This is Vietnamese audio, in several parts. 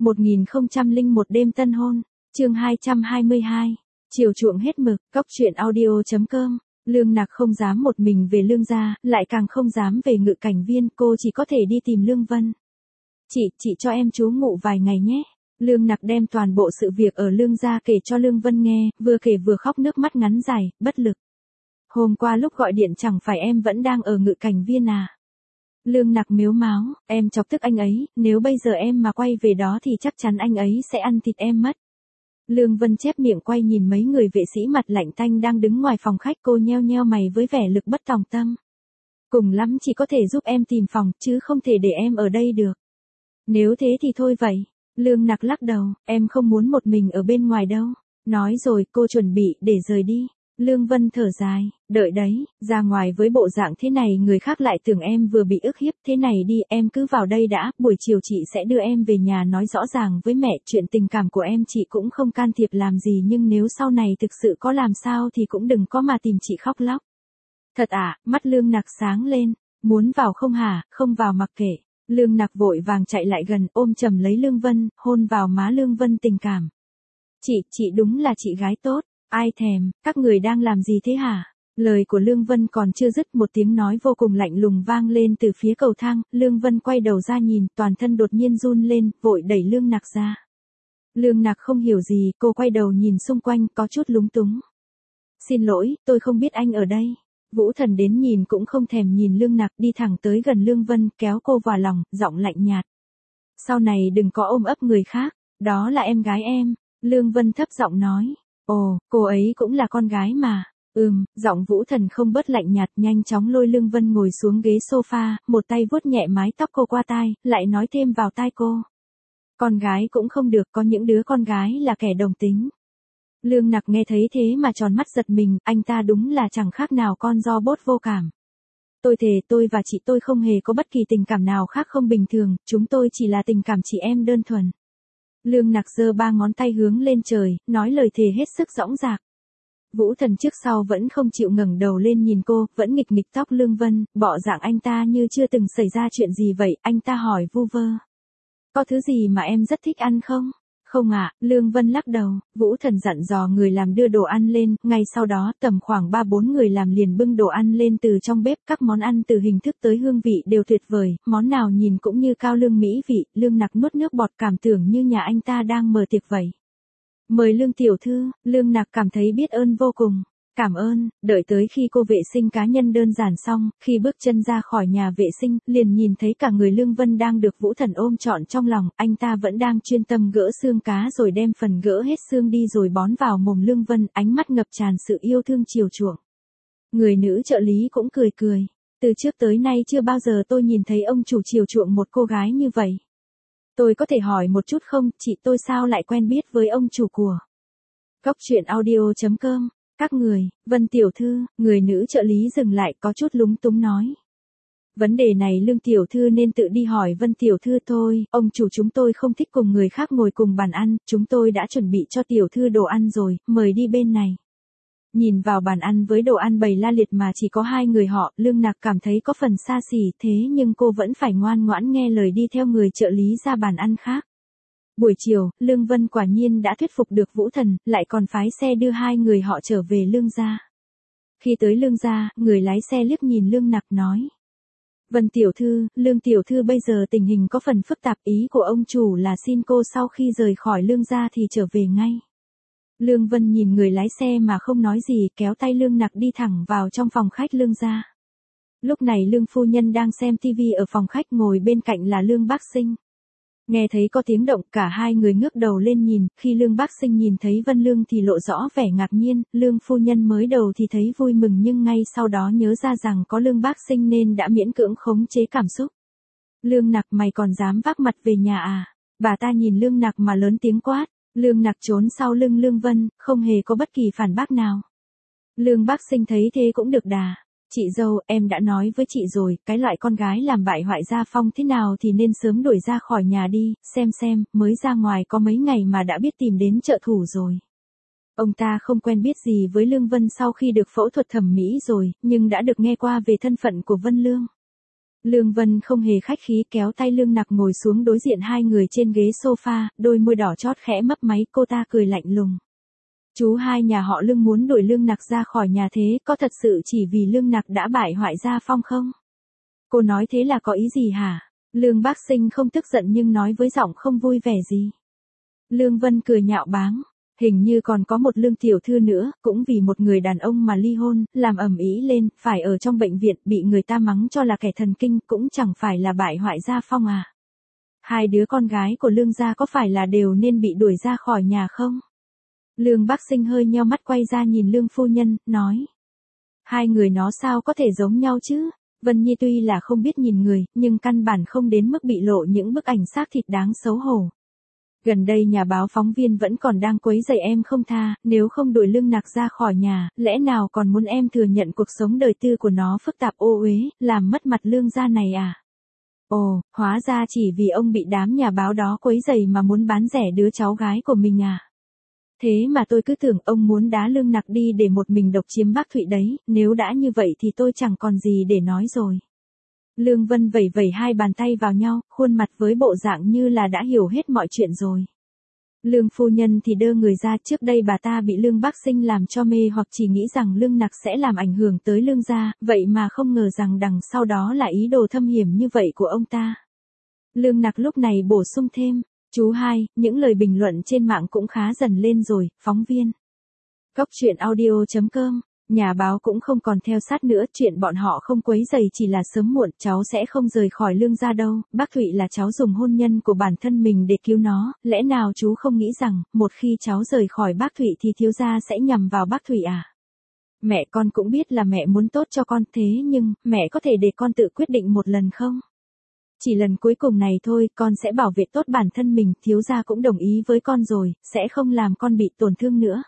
1001 đêm tân hôn, chương 222, chiều chuộng hết mực, cóc truyện audio.com. Lương Nặc không dám một mình về Lương gia, lại càng không dám về Ngự Cảnh Viên, cô chỉ có thể đi tìm Lương Vân. Chị cho em trú ngụ vài ngày nhé. Lương Nặc đem toàn bộ sự việc ở Lương gia kể cho Lương Vân nghe, vừa kể vừa khóc nước mắt ngắn dài, bất lực. Hôm qua lúc gọi điện chẳng phải em vẫn đang ở Ngự Cảnh Viên à? Lương Nặc mếu máo, em chọc tức anh ấy, nếu bây giờ em mà quay về đó thì chắc chắn anh ấy sẽ ăn thịt em mất. Lương Vân chép miệng quay nhìn mấy người vệ sĩ mặt lạnh tanh đang đứng ngoài phòng khách, cô nheo nheo mày với vẻ lực bất tòng tâm. Cùng lắm chỉ có thể giúp em tìm phòng, chứ không thể để em ở đây được. Nếu thế thì thôi vậy. Lương Nặc lắc đầu, em không muốn một mình ở bên ngoài đâu. Nói rồi cô chuẩn bị để rời đi. Lương Vân thở dài, đợi đấy, ra ngoài với bộ dạng thế này người khác lại tưởng em vừa bị ức hiếp, thế này đi, em cứ vào đây đã, buổi chiều chị sẽ đưa em về nhà nói rõ ràng với mẹ, chuyện tình cảm của em chị cũng không can thiệp làm gì, nhưng nếu sau này thực sự có làm sao thì cũng đừng có mà tìm chị khóc lóc. Thật à? Mắt Lương Nặc sáng lên, muốn vào không hả? Không vào mặc kệ. Lương Nặc vội vàng chạy lại gần, ôm chầm lấy Lương Vân, hôn vào má Lương Vân tình cảm. Chị đúng là chị gái tốt. Ai thèm, các người đang làm gì thế hả? Lời của Lương Vân còn chưa dứt, một tiếng nói vô cùng lạnh lùng vang lên từ phía cầu thang, Lương Vân quay đầu ra nhìn, toàn thân đột nhiên run lên, vội đẩy Lương Nặc ra. Lương Nặc không hiểu gì, cô quay đầu nhìn xung quanh, có chút lúng túng. Xin lỗi, tôi không biết anh ở đây. Vũ Thần đến nhìn cũng không thèm nhìn Lương Nặc, đi thẳng tới gần Lương Vân, kéo cô vào lòng, giọng lạnh nhạt. Sau này đừng có ôm ấp người khác, đó là em gái em. Lương Vân thấp giọng nói. Ồ, cô ấy cũng là con gái mà. Giọng Vũ Thần không bớt lạnh nhạt, nhanh chóng lôi Lương Vân ngồi xuống ghế sofa, một tay vuốt nhẹ mái tóc cô qua tai, lại nói thêm vào tai cô. Con gái cũng không được, có những đứa con gái là kẻ đồng tính. Lương Nặc nghe thấy thế mà tròn mắt giật mình, anh ta đúng là chẳng khác nào con robot vô cảm. Tôi thề tôi và chị tôi không hề có bất kỳ tình cảm nào khác không bình thường, chúng tôi chỉ là tình cảm chị em đơn thuần. Lương Nặc giơ ba ngón tay hướng lên trời, nói lời thề hết sức dõng dạc. Vũ Thần trước sau vẫn không chịu ngẩng đầu lên nhìn cô, vẫn nghịch nghịch tóc Lương Vân, bộ dạng anh ta như chưa từng xảy ra chuyện gì vậy, anh ta hỏi vu vơ. Có thứ gì mà em rất thích ăn không? Không ạ, Lương Vân lắc đầu. Vũ Thần dặn dò người làm đưa đồ ăn lên, ngay sau đó tầm khoảng 3-4 người làm liền bưng đồ ăn lên từ trong bếp, các món ăn từ hình thức tới hương vị đều tuyệt vời, món nào nhìn cũng như cao lương mỹ vị. Lương Nặc nuốt nước bọt, cảm tưởng như nhà anh ta đang mở tiệc vậy. Mời Lương tiểu thư. Lương Nặc cảm thấy biết ơn vô cùng. Cảm ơn. Đợi tới khi cô vệ sinh cá nhân đơn giản xong, khi bước chân ra khỏi nhà vệ sinh, liền nhìn thấy cả người Lương Vân đang được Vũ Thần ôm trọn trong lòng, anh ta vẫn đang chuyên tâm gỡ xương cá rồi đem phần gỡ hết xương đi rồi bón vào mồm Lương Vân, ánh mắt ngập tràn sự yêu thương chiều chuộng. Người nữ trợ lý cũng cười cười. Từ trước tới nay chưa bao giờ tôi nhìn thấy ông chủ chiều chuộng một cô gái như vậy. Tôi có thể hỏi một chút không, chị tôi sao lại quen biết với ông chủ của cóc truyện audio.com? Các người, Vân tiểu thư, người nữ trợ lý dừng lại có chút lúng túng nói. Vấn đề này Lương tiểu thư nên tự đi hỏi Vân tiểu thư thôi, ông chủ chúng tôi không thích cùng người khác ngồi cùng bàn ăn, chúng tôi đã chuẩn bị cho tiểu thư đồ ăn rồi, mời đi bên này. Nhìn vào bàn ăn với đồ ăn bày la liệt mà chỉ có hai người họ, Lương Nặc cảm thấy có phần xa xỉ, thế nhưng cô vẫn phải ngoan ngoãn nghe lời đi theo người trợ lý ra bàn ăn khác. Buổi chiều, Lương Vân quả nhiên đã thuyết phục được Vũ Thần, lại còn phái xe đưa hai người họ trở về Lương gia. Khi tới Lương gia, người lái xe liếc nhìn Lương Nặc nói. Vân tiểu thư, Lương tiểu thư bây giờ tình hình có phần phức tạp, ý của ông chủ là xin cô sau khi rời khỏi Lương gia thì trở về ngay. Lương Vân nhìn người lái xe mà không nói gì, kéo tay Lương Nặc đi thẳng vào trong phòng khách Lương gia. Lúc này Lương phu nhân đang xem tivi ở phòng khách, ngồi bên cạnh là Lương Bác Sinh. Nghe thấy có tiếng động, cả hai người ngước đầu lên nhìn, khi Lương Bác Sinh nhìn thấy Vân Lương thì lộ rõ vẻ ngạc nhiên, Lương phu nhân mới đầu thì thấy vui mừng nhưng ngay sau đó nhớ ra rằng có Lương Bác Sinh nên đã miễn cưỡng khống chế cảm xúc. Lương Nặc, mày còn dám vác mặt về nhà à? Bà ta nhìn Lương Nặc mà lớn tiếng quát. Lương Nặc trốn sau lưng Lương Vân, không hề có bất kỳ phản bác nào. Lương Bác Sinh thấy thế cũng được đà. Chị dâu, em đã nói với chị rồi, cái loại con gái làm bại hoại gia phong thế nào thì nên sớm đuổi ra khỏi nhà đi, xem, mới ra ngoài có mấy ngày mà đã biết tìm đến trợ thủ rồi. Ông ta không quen biết gì với Lương Vân sau khi được phẫu thuật thẩm mỹ rồi, nhưng đã được nghe qua về thân phận của Vân Lương. Lương Vân không hề khách khí kéo tay Lương Nặc ngồi xuống đối diện hai người trên ghế sofa, đôi môi đỏ chót khẽ mấp máy, cô ta cười lạnh lùng. Chú hai nhà họ Lương muốn đuổi Lương Nặc ra khỏi nhà thế, có thật sự chỉ vì Lương Nặc đã bại hoại gia phong không? Cô nói thế là có ý gì hả? Lương Bác Sinh không tức giận nhưng nói với giọng không vui vẻ gì. Lương Vân cười nhạo báng. Hình như còn có một Lương tiểu thư nữa, cũng vì một người đàn ông mà ly hôn, làm ầm ĩ lên, phải ở trong bệnh viện, bị người ta mắng cho là kẻ thần kinh, cũng chẳng phải là bại hoại gia phong à. Hai đứa con gái của Lương gia có phải là đều nên bị đuổi ra khỏi nhà không? Lương Bác Sinh hơi nheo mắt quay ra nhìn Lương phu nhân, nói. Hai người nó sao có thể giống nhau chứ? Vân Nhi tuy là không biết nhìn người, nhưng căn bản không đến mức bị lộ những bức ảnh xác thịt đáng xấu hổ. Gần đây nhà báo phóng viên vẫn còn đang quấy rầy em không tha, nếu không đuổi Lương Nặc ra khỏi nhà, lẽ nào còn muốn em thừa nhận cuộc sống đời tư của nó phức tạp ô uế, làm mất mặt Lương gia này à? Ồ, hóa ra chỉ vì ông bị đám nhà báo đó quấy rầy mà muốn bán rẻ đứa cháu gái của mình à? Thế mà tôi cứ tưởng ông muốn đá Lương Nặc đi để một mình độc chiếm Bác Thụy đấy, nếu đã như vậy thì tôi chẳng còn gì để nói rồi. Lương Vân vẩy vẩy hai bàn tay vào nhau, khuôn mặt với bộ dạng như là đã hiểu hết mọi chuyện rồi. Lương phu nhân thì đơ người ra, trước đây bà ta bị Lương Bác Sinh làm cho mê hoặc chỉ nghĩ rằng Lương Nặc sẽ làm ảnh hưởng tới Lương gia, vậy mà không ngờ rằng đằng sau đó là ý đồ thâm hiểm như vậy của ông ta. Lương Nặc lúc này bổ sung thêm, chú hai, những lời bình luận trên mạng cũng khá dần lên rồi, phóng viên. Góc truyện audio.com. Nhà báo cũng không còn theo sát nữa, chuyện bọn họ không quấy rầy chỉ là sớm muộn, cháu sẽ không rời khỏi Lương gia đâu, bác Thụy là cháu dùng hôn nhân của bản thân mình để cứu nó, lẽ nào chú không nghĩ rằng, một khi cháu rời khỏi bác Thụy thì thiếu gia sẽ nhằm vào bác Thụy à? Mẹ con cũng biết là mẹ muốn tốt cho con thế nhưng, mẹ có thể để con tự quyết định một lần không? Chỉ lần cuối cùng này thôi, con sẽ bảo vệ tốt bản thân mình, thiếu gia cũng đồng ý với con rồi, sẽ không làm con bị tổn thương nữa.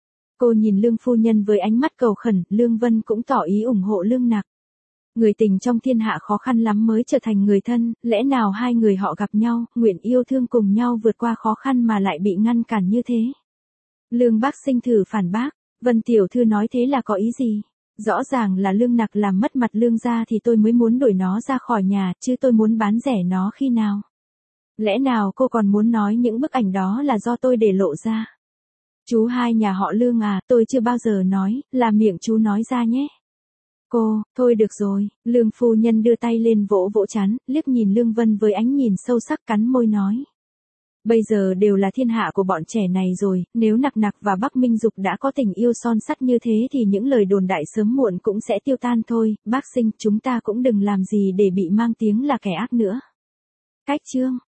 Cô nhìn Lương phu nhân với ánh mắt cầu khẩn, Lương Vân cũng tỏ ý ủng hộ Lương Nặc. Người tình trong thiên hạ khó khăn lắm mới trở thành người thân, lẽ nào hai người họ gặp nhau, nguyện yêu thương cùng nhau vượt qua khó khăn mà lại bị ngăn cản như thế? Lương Bác Sinh thử phản bác, Vân tiểu thư nói thế là có ý gì? Rõ ràng là Lương Nặc làm mất mặt Lương gia thì tôi mới muốn đuổi nó ra khỏi nhà, chứ tôi muốn bán rẻ nó khi nào? Lẽ nào cô còn muốn nói những bức ảnh đó là do tôi để lộ ra? Chú hai nhà họ Lương à, tôi chưa bao giờ nói, là miệng chú nói ra nhé. Cô, thôi được rồi, Lương phu nhân đưa tay lên vỗ vỗ trán, liếc nhìn Lương Vân với ánh nhìn sâu sắc, cắn môi nói. Bây giờ đều là thiên hạ của bọn trẻ này rồi, nếu Nặc Nặc và Bắc Minh Dục đã có tình yêu son sắt như thế thì những lời đồn đại sớm muộn cũng sẽ tiêu tan thôi, bác Sinh, chúng ta cũng đừng làm gì để bị mang tiếng là kẻ ác nữa. Cách chương